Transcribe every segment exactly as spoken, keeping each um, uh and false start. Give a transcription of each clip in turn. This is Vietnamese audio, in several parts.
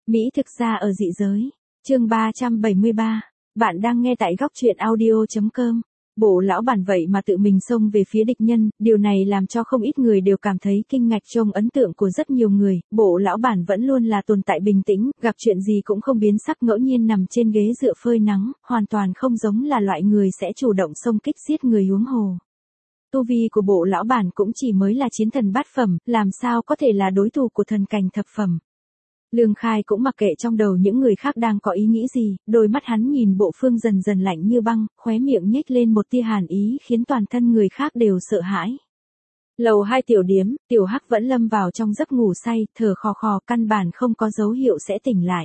Mỹ thực ra ở dị giới. Chương ba trăm bảy mươi ba. Bạn đang nghe tại góc truyện audio chấm com. Bộ lão bản vậy mà tự mình xông về phía địch nhân, điều này làm cho không ít người đều cảm thấy kinh ngạc. Trong ấn tượng của rất nhiều người, bộ lão bản vẫn luôn là tồn tại bình tĩnh, gặp chuyện gì cũng không biến sắc, ngẫu nhiên nằm trên ghế dựa phơi nắng, hoàn toàn không giống là loại người sẽ chủ động xông kích giết người huống hồ. Tu vi của bộ lão bản cũng chỉ mới là chiến thần bát phẩm, làm sao có thể là đối thủ của thần cảnh thập phẩm. Lương Khai cũng mặc kệ trong đầu những người khác đang có ý nghĩ gì, đôi mắt hắn nhìn Bộ Phương dần dần lạnh như băng, khóe miệng nhếch lên một tia hàn ý khiến toàn thân người khác đều sợ hãi. Lầu hai tiểu điếm, Tiểu Hắc vẫn lâm vào trong giấc ngủ say, thở khò khò, căn bản không có dấu hiệu sẽ tỉnh lại.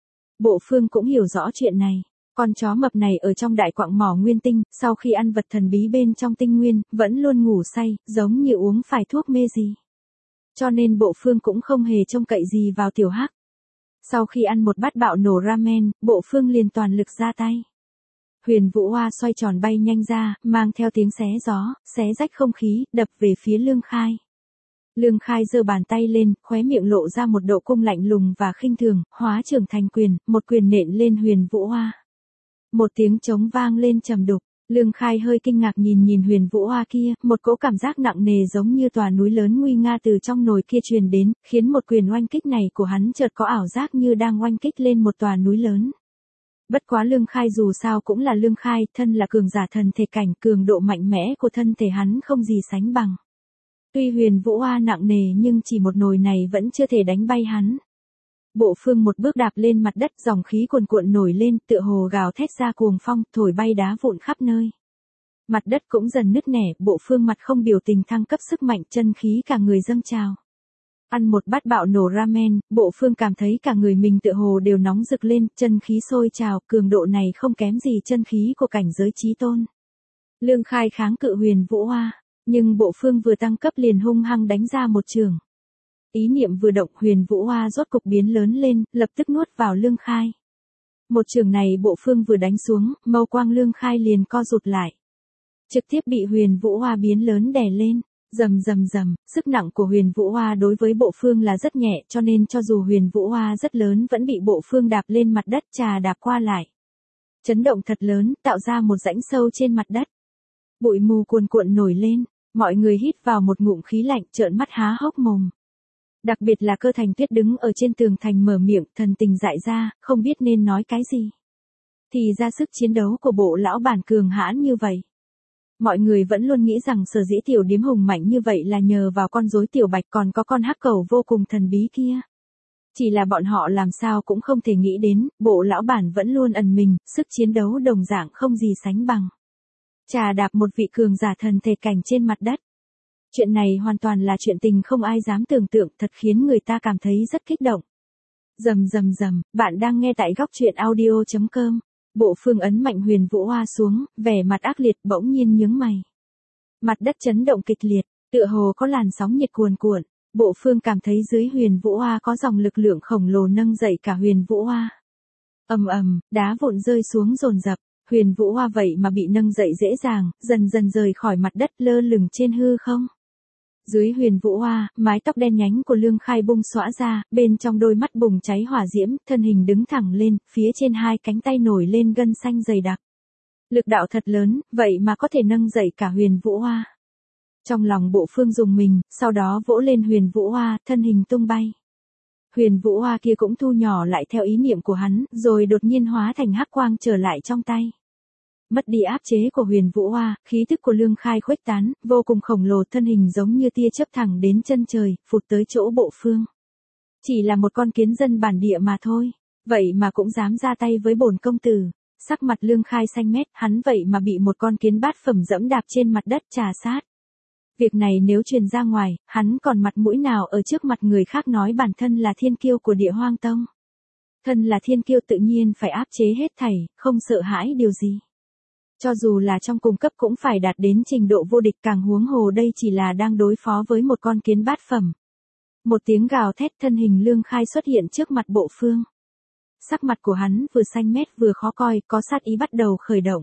Bộ Phương cũng hiểu rõ chuyện này. Con chó mập này ở trong đại quặng mỏ nguyên tinh, sau khi ăn vật thần bí bên trong tinh nguyên, vẫn luôn ngủ say, giống như uống phải thuốc mê gì. Cho nên Bộ Phương cũng không hề trông cậy gì vào Tiểu Hắc. Sau khi ăn một bát bạo nổ ramen, Bộ Phương liền toàn lực ra tay. Huyền Vũ Hoa xoay tròn bay nhanh ra, mang theo tiếng xé gió, xé rách không khí, đập về phía Lương Khai. Lương Khai giơ bàn tay lên, khóe miệng lộ ra một độ cung lạnh lùng và khinh thường, hóa trưởng thành quyền, một quyền nện lên Huyền Vũ Hoa. Một tiếng trống vang lên trầm đục. Lương Khai hơi kinh ngạc nhìn nhìn Huyền Vũ Hoa kia, một cỗ cảm giác nặng nề giống như tòa núi lớn nguy nga từ trong nồi kia truyền đến, khiến một quyền oanh kích này của hắn chợt có ảo giác như đang oanh kích lên một tòa núi lớn. Bất quá Lương Khai dù sao cũng là Lương Khai, thân là cường giả thần thể cảnh, cường độ mạnh mẽ của thân thể hắn không gì sánh bằng. Tuy Huyền Vũ Hoa nặng nề nhưng chỉ một nồi này vẫn chưa thể đánh bay hắn. Bộ Phương một bước đạp lên mặt đất, dòng khí cuồn cuộn nổi lên, tựa hồ gào thét ra cuồng phong, thổi bay đá vụn khắp nơi. Mặt đất cũng dần nứt nẻ, Bộ Phương mặt không biểu tình thăng cấp sức mạnh, chân khí cả người dâng trào. Ăn một bát bạo nổ ramen, Bộ Phương cảm thấy cả người mình tựa hồ đều nóng rực lên, chân khí sôi trào, cường độ này không kém gì chân khí của cảnh giới chí tôn. Lương Khai kháng cự Huyền Vũ Hoa, nhưng Bộ Phương vừa tăng cấp liền hung hăng đánh ra một chưởng. Ý niệm vừa động, Huyền Vũ Hoa rốt cục biến lớn lên, lập tức nuốt vào Lương Khai. Một chưởng này Bộ Phương vừa đánh xuống, mâu quang Lương Khai liền co rụt lại. Trực tiếp bị Huyền Vũ Hoa biến lớn đè lên, rầm rầm rầm, sức nặng của Huyền Vũ Hoa đối với Bộ Phương là rất nhẹ, cho nên cho dù Huyền Vũ Hoa rất lớn vẫn bị Bộ Phương đạp lên mặt đất, trà đạp qua lại. Chấn động thật lớn, tạo ra một rãnh sâu trên mặt đất. Bụi mù cuồn cuộn nổi lên, mọi người hít vào một ngụm khí lạnh, trợn mắt há hốc mồm. Đặc biệt là Cơ Thành Tuyết đứng ở trên tường thành mở miệng, thần tình dại ra, không biết nên nói cái gì. Thì ra sức chiến đấu của bộ lão bản cường hãn như vậy. Mọi người vẫn luôn nghĩ rằng sở dĩ tiểu điếm hùng mạnh như vậy là nhờ vào con rối tiểu bạch, còn có con hắc cẩu vô cùng thần bí kia. Chỉ là bọn họ làm sao cũng không thể nghĩ đến, bộ lão bản vẫn luôn ẩn mình, sức chiến đấu đồng dạng không gì sánh bằng. Trà đạp một vị cường giả thần thể cảnh trên mặt đất. Chuyện này hoàn toàn là chuyện tình không ai dám tưởng tượng, thật khiến người ta cảm thấy rất kích động. Rầm rầm rầm, bạn đang nghe tại góc truyện audio chấm com. Bộ Phương ấn mạnh Huyền Vũ Hoa xuống, vẻ mặt ác liệt, bỗng nhiên nhướng mày. Mặt đất chấn động kịch liệt, tựa hồ có làn sóng nhiệt cuồn cuộn. Bộ Phương cảm thấy dưới Huyền Vũ Hoa có dòng lực lượng khổng lồ nâng dậy cả Huyền Vũ Hoa. Ầm ầm, đá vụn rơi xuống dồn dập. Huyền Vũ Hoa vậy mà bị nâng dậy dễ dàng, dần dần rời khỏi mặt đất, lơ lửng trên hư không. Dưới Huyền Vũ Hoa, mái tóc đen nhánh của Lương Khai bung xõa ra, bên trong đôi mắt bùng cháy hỏa diễm, thân hình đứng thẳng lên, phía trên hai cánh tay nổi lên gân xanh dày đặc. Lực đạo thật lớn, vậy mà có thể nâng dậy cả Huyền Vũ Hoa. Trong lòng Bộ Phương dùng mình, sau đó vỗ lên Huyền Vũ Hoa, thân hình tung bay. Huyền Vũ Hoa kia cũng thu nhỏ lại theo ý niệm của hắn, rồi đột nhiên hóa thành hắc quang trở lại trong tay. Mất đi áp chế của Huyền Vũ Hoa, khí tức của Lương Khai khuếch tán, vô cùng khổng lồ, thân hình giống như tia chớp thẳng đến chân trời, phụt tới chỗ Bộ Phương. Chỉ là một con kiến dân bản địa mà thôi, vậy mà cũng dám ra tay với bổn công tử. Sắc mặt Lương Khai xanh mét, hắn vậy mà bị một con kiến bát phẩm dẫm đạp trên mặt đất trà sát. Việc này nếu truyền ra ngoài, hắn còn mặt mũi nào ở trước mặt người khác nói bản thân là thiên kiêu của Địa Hoang Tông. Thân là thiên kiêu tự nhiên phải áp chế hết thảy, không sợ hãi điều gì. Cho dù là trong cùng cấp cũng phải đạt đến trình độ vô địch, càng huống hồ đây chỉ là đang đối phó với một con kiến bát phẩm. Một tiếng gào thét, thân hình Lương Khai xuất hiện trước mặt Bộ Phương. Sắc mặt của hắn vừa xanh mét vừa khó coi, có sát ý bắt đầu khởi động.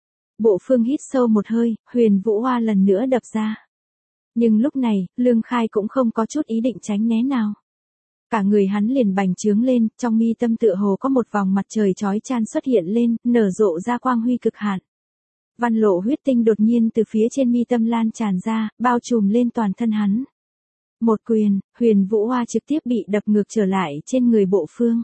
Bộ Phương hít sâu một hơi, Huyền Vũ Hoa lần nữa đập ra. Nhưng lúc này, Lương Khai cũng không có chút ý định tránh né nào. Cả người hắn liền bành trướng lên, trong mi tâm tựa hồ có một vòng mặt trời chói chan xuất hiện lên, nở rộ ra quang huy cực hạn. Văn lộ huyết tinh đột nhiên từ phía trên mi tâm lan tràn ra, bao trùm lên toàn thân hắn. Một quyền, Huyền Vũ Hoa trực tiếp bị đập ngược trở lại trên người Bộ Phương.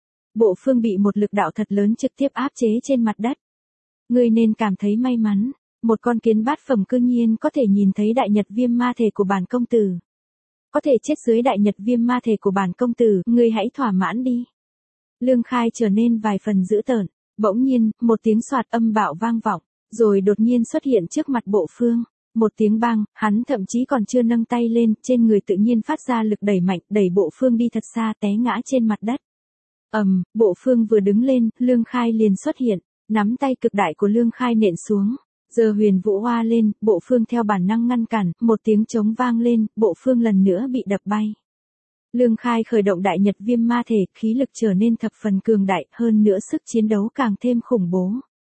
Bộ Phương bị một lực đạo thật lớn trực tiếp áp chế trên mặt đất. Ngươi nên cảm thấy may mắn, một con kiến bát phẩm cư nhiên có thể nhìn thấy đại nhật viêm ma thể của bản công tử. Có thể chết dưới đại nhật viêm ma thể của bản công tử, ngươi hãy thỏa mãn đi. Lương Khai trở nên vài phần dữ tợn, bỗng nhiên, một tiếng soạt âm bạo vang vọng, rồi đột nhiên xuất hiện trước mặt Bộ Phương. Một tiếng bang, hắn thậm chí còn chưa nâng tay lên, trên người tự nhiên phát ra lực đẩy mạnh, đẩy Bộ Phương đi thật xa té ngã trên mặt đất. Ầm, um, Bộ Phương vừa đứng lên, Lương Khai liền xuất hiện, nắm tay cực đại của Lương Khai nện xuống. Giờ Huyền Vũ Hoa lên, Bộ Phương theo bản năng ngăn cản, một tiếng trống vang lên, Bộ Phương lần nữa bị đập bay. Lương Khai khởi động đại nhật viêm ma thể, khí lực trở nên thập phần cường đại, hơn nữa sức chiến đấu càng thêm khủng bố.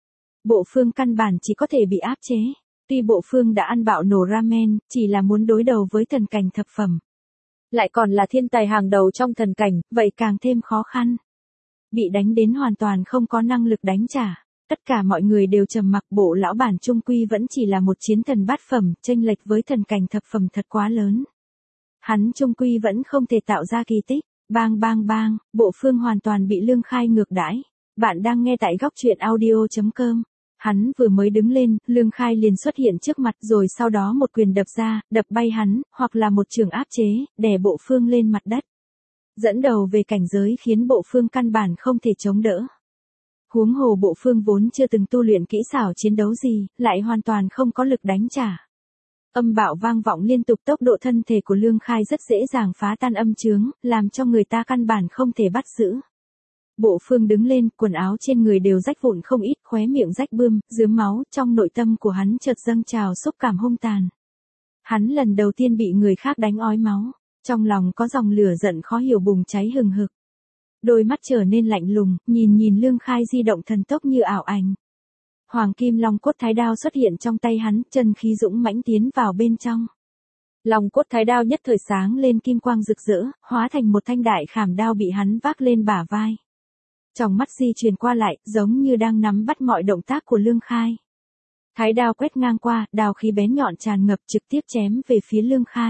Bộ Phương căn bản chỉ có thể bị áp chế. Tuy Bộ Phương đã ăn bạo nổ ramen, chỉ là muốn đối đầu với thần cảnh thập phẩm. Lại còn là thiên tài hàng đầu trong thần cảnh, vậy càng thêm khó khăn. Bị đánh đến hoàn toàn không có năng lực đánh trả. Tất cả mọi người đều trầm mặc, Bộ lão bản trung quy vẫn chỉ là một chiến thần bát phẩm, chênh lệch với thần cảnh thập phẩm thật quá lớn. Hắn trung quy vẫn không thể tạo ra kỳ tích. Bang bang bang, Bộ Phương hoàn toàn bị Lương Khai ngược đãi. Bạn đang nghe tại góc truyện audio chấm com. Hắn vừa mới đứng lên, Lương Khai liền xuất hiện trước mặt, rồi sau đó một quyền đập ra, đập bay hắn, hoặc là một trường áp chế, đè Bộ Phương lên mặt đất. Dẫn đầu về cảnh giới khiến Bộ Phương căn bản không thể chống đỡ. Huống hồ Bộ Phương vốn chưa từng tu luyện kỹ xảo chiến đấu gì, lại hoàn toàn không có lực đánh trả. Âm bạo vang vọng liên tục, tốc độ thân thể của Lương Khai rất dễ dàng phá tan âm chướng, làm cho người ta căn bản không thể bắt giữ. Bộ Phương đứng lên, quần áo trên người đều rách vụn không ít, khóe miệng rách bươm, rướm máu, trong nội tâm của hắn chợt dâng trào xúc cảm hung tàn. Hắn lần đầu tiên bị người khác đánh ói máu, trong lòng có dòng lửa giận khó hiểu bùng cháy hừng hực. Đôi mắt trở nên lạnh lùng, nhìn nhìn Lương Khai di động thần tốc như ảo ảnh. Hoàng kim long cốt thái đao xuất hiện trong tay hắn, chân khí dũng mãnh tiến vào bên trong. Long cốt thái đao nhất thời sáng lên kim quang rực rỡ, hóa thành một thanh đại khảm đao bị hắn vác lên bả vai. Trong mắt di chuyển qua lại, giống như đang nắm bắt mọi động tác của Lương Khai. Thái đao quét ngang qua, đao khí bén nhọn tràn ngập trực tiếp chém về phía Lương Khai.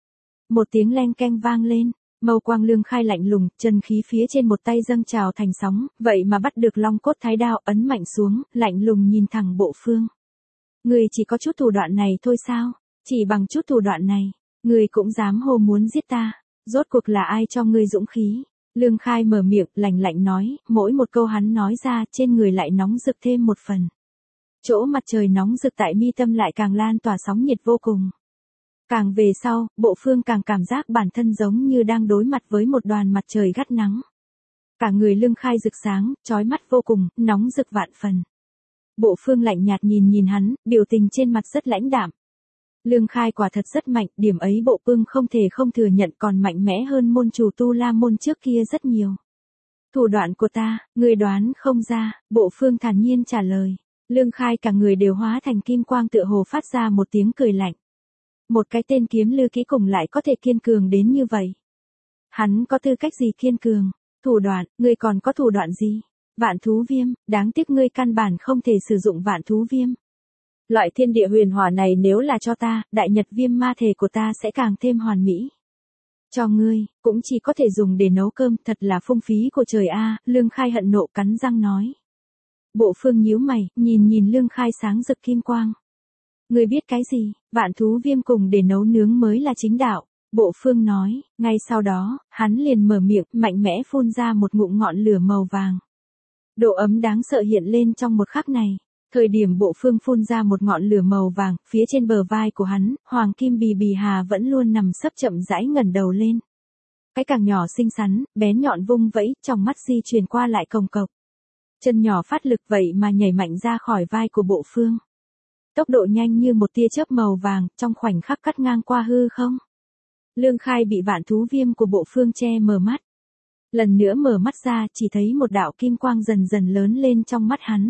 Một tiếng leng keng vang lên, mâu quang Lương Khai lạnh lùng, chân khí phía trên một tay dâng trào thành sóng, vậy mà bắt được long cốt thái đao, ấn mạnh xuống, lạnh lùng nhìn thẳng Bộ Phương. Người chỉ có chút thủ đoạn này thôi sao? Chỉ bằng chút thủ đoạn này, người cũng dám hô muốn giết ta? Rốt cuộc là ai cho ngươi dũng khí? Lương Khai mở miệng, lạnh lạnh nói, mỗi một câu hắn nói ra, trên người lại nóng rực thêm một phần. Chỗ mặt trời nóng rực tại mi tâm lại càng lan tỏa sóng nhiệt vô cùng. Càng về sau, Bộ Phương càng cảm giác bản thân giống như đang đối mặt với một đoàn mặt trời gắt nắng. Cả người Lương Khai rực sáng, chói mắt vô cùng, nóng rực vạn phần. Bộ Phương lạnh nhạt nhìn nhìn hắn, biểu tình trên mặt rất lãnh đạm. Lương Khai quả thật rất mạnh, điểm ấy Bộ Phương không thể không thừa nhận, còn mạnh mẽ hơn môn chủ Tu La môn trước kia rất nhiều. Thủ đoạn của ta, người đoán không ra, Bộ Phương thản nhiên trả lời. Lương Khai cả người đều hóa thành kim quang, tựa hồ phát ra một tiếng cười lạnh. Một cái tên kiếm lư kỹ cùng lại có thể kiên cường đến như vậy. Hắn có tư cách gì kiên cường? Thủ đoạn, ngươi còn có thủ đoạn gì? Vạn thú viêm, đáng tiếc ngươi căn bản không thể sử dụng vạn thú viêm. Loại thiên địa huyền hỏa này nếu là cho ta, đại nhật viêm ma thể của ta sẽ càng thêm hoàn mỹ. Cho ngươi, cũng chỉ có thể dùng để nấu cơm, thật là phung phí của trời a. Lương Khai hận nộ cắn răng nói. Bộ Phương nhíu mày, nhìn nhìn Lương Khai sáng rực kim quang. Ngươi biết cái gì? Vạn thú viêm cùng để nấu nướng mới là chính đạo. Bộ Phương nói, ngay sau đó, hắn liền mở miệng, mạnh mẽ phun ra một ngụm ngọn lửa màu vàng. Độ ấm đáng sợ hiện lên trong một khắc này. Thời điểm Bộ Phương phun ra một ngọn lửa màu vàng, phía trên bờ vai của hắn, Hoàng Kim Bì Bì Hà vẫn luôn nằm sấp chậm rãi ngẩng đầu lên. Cái càng nhỏ xinh xắn, bén nhọn vung vẫy, trong mắt di chuyển qua lại cồng cộc. Chân nhỏ phát lực vậy mà nhảy mạnh ra khỏi vai của Bộ Phương. Tốc độ nhanh như một tia chớp màu vàng, trong khoảnh khắc cắt ngang qua hư không. Lương Khai bị vạn thú viêm của Bộ Phương che mờ mắt. Lần nữa mở mắt ra, chỉ thấy một đạo kim quang dần dần lớn lên trong mắt hắn.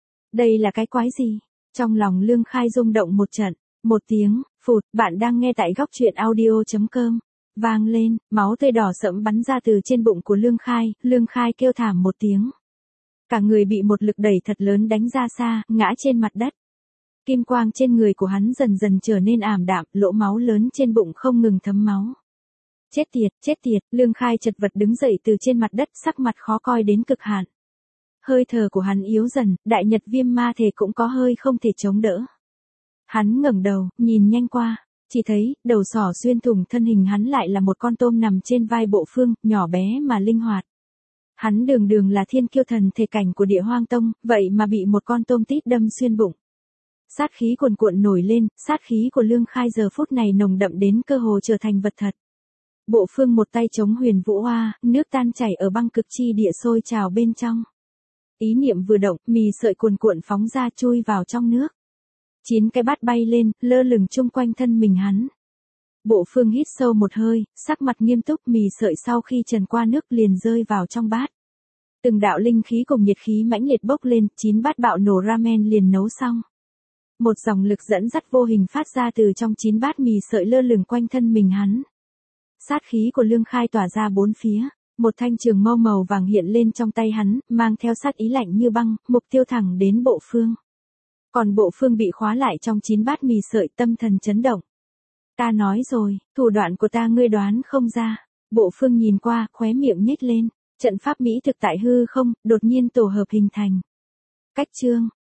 Đây là cái quái gì? Trong lòng Lương Khai rung động một trận, một tiếng, phụt, bạn đang nghe tại góc truyện audio chấm com. vang lên, máu tươi đỏ sẫm bắn ra từ trên bụng của Lương Khai, Lương Khai kêu thảm một tiếng. Cả người bị một lực đẩy thật lớn đánh ra xa, ngã trên mặt đất. Kim quang trên người của hắn dần dần trở nên ảm đạm, lỗ máu lớn trên bụng không ngừng thấm máu. Chết tiệt, chết tiệt, Lương Khai chật vật đứng dậy từ trên mặt đất, sắc mặt khó coi đến cực hạn. Hơi thở của hắn yếu dần, đại nhật viêm ma thể cũng có hơi không thể chống đỡ. Hắn ngẩng đầu, nhìn nhanh qua, chỉ thấy, đầu sỏ xuyên thủng thân hình hắn lại là một con tôm nằm trên vai Bộ Phương, nhỏ bé mà linh hoạt. Hắn đường đường là thiên kiêu thần thể cảnh của Địa Hoang Tông, vậy mà bị một con tôm tít đâm xuyên bụng. Sát khí cuồn cuộn nổi lên, sát khí của Lương Khai giờ phút này nồng đậm đến cơ hồ trở thành vật thật. Bộ Phương một tay chống Huyền Vũ Hoa, nước tan chảy ở băng cực chi địa sôi trào bên trong. Ý niệm vừa động, mì sợi cuồn cuộn phóng ra chui vào trong nước. Chín cái bát bay lên, lơ lửng chung quanh thân mình hắn. Bộ Phương hít sâu một hơi, sắc mặt nghiêm túc, mì sợi sau khi trần qua nước liền rơi vào trong bát. Từng đạo linh khí cùng nhiệt khí mãnh liệt bốc lên, chín bát bạo nổ ramen liền nấu xong. Một dòng lực dẫn dắt vô hình phát ra từ trong chín bát mì sợi lơ lửng quanh thân mình hắn. Sát khí của Lương Khai tỏa ra bốn phía, một thanh trường mâu màu vàng hiện lên trong tay hắn, mang theo sát ý lạnh như băng, mục tiêu thẳng đến Bộ Phương. Còn Bộ Phương bị khóa lại trong chín bát mì sợi, tâm thần chấn động. Ta nói rồi, thủ đoạn của ta ngươi đoán không ra. Bộ Phương nhìn qua, khóe miệng nhếch lên, trận pháp mỹ thực tại hư không, đột nhiên tổ hợp hình thành. Cách chương,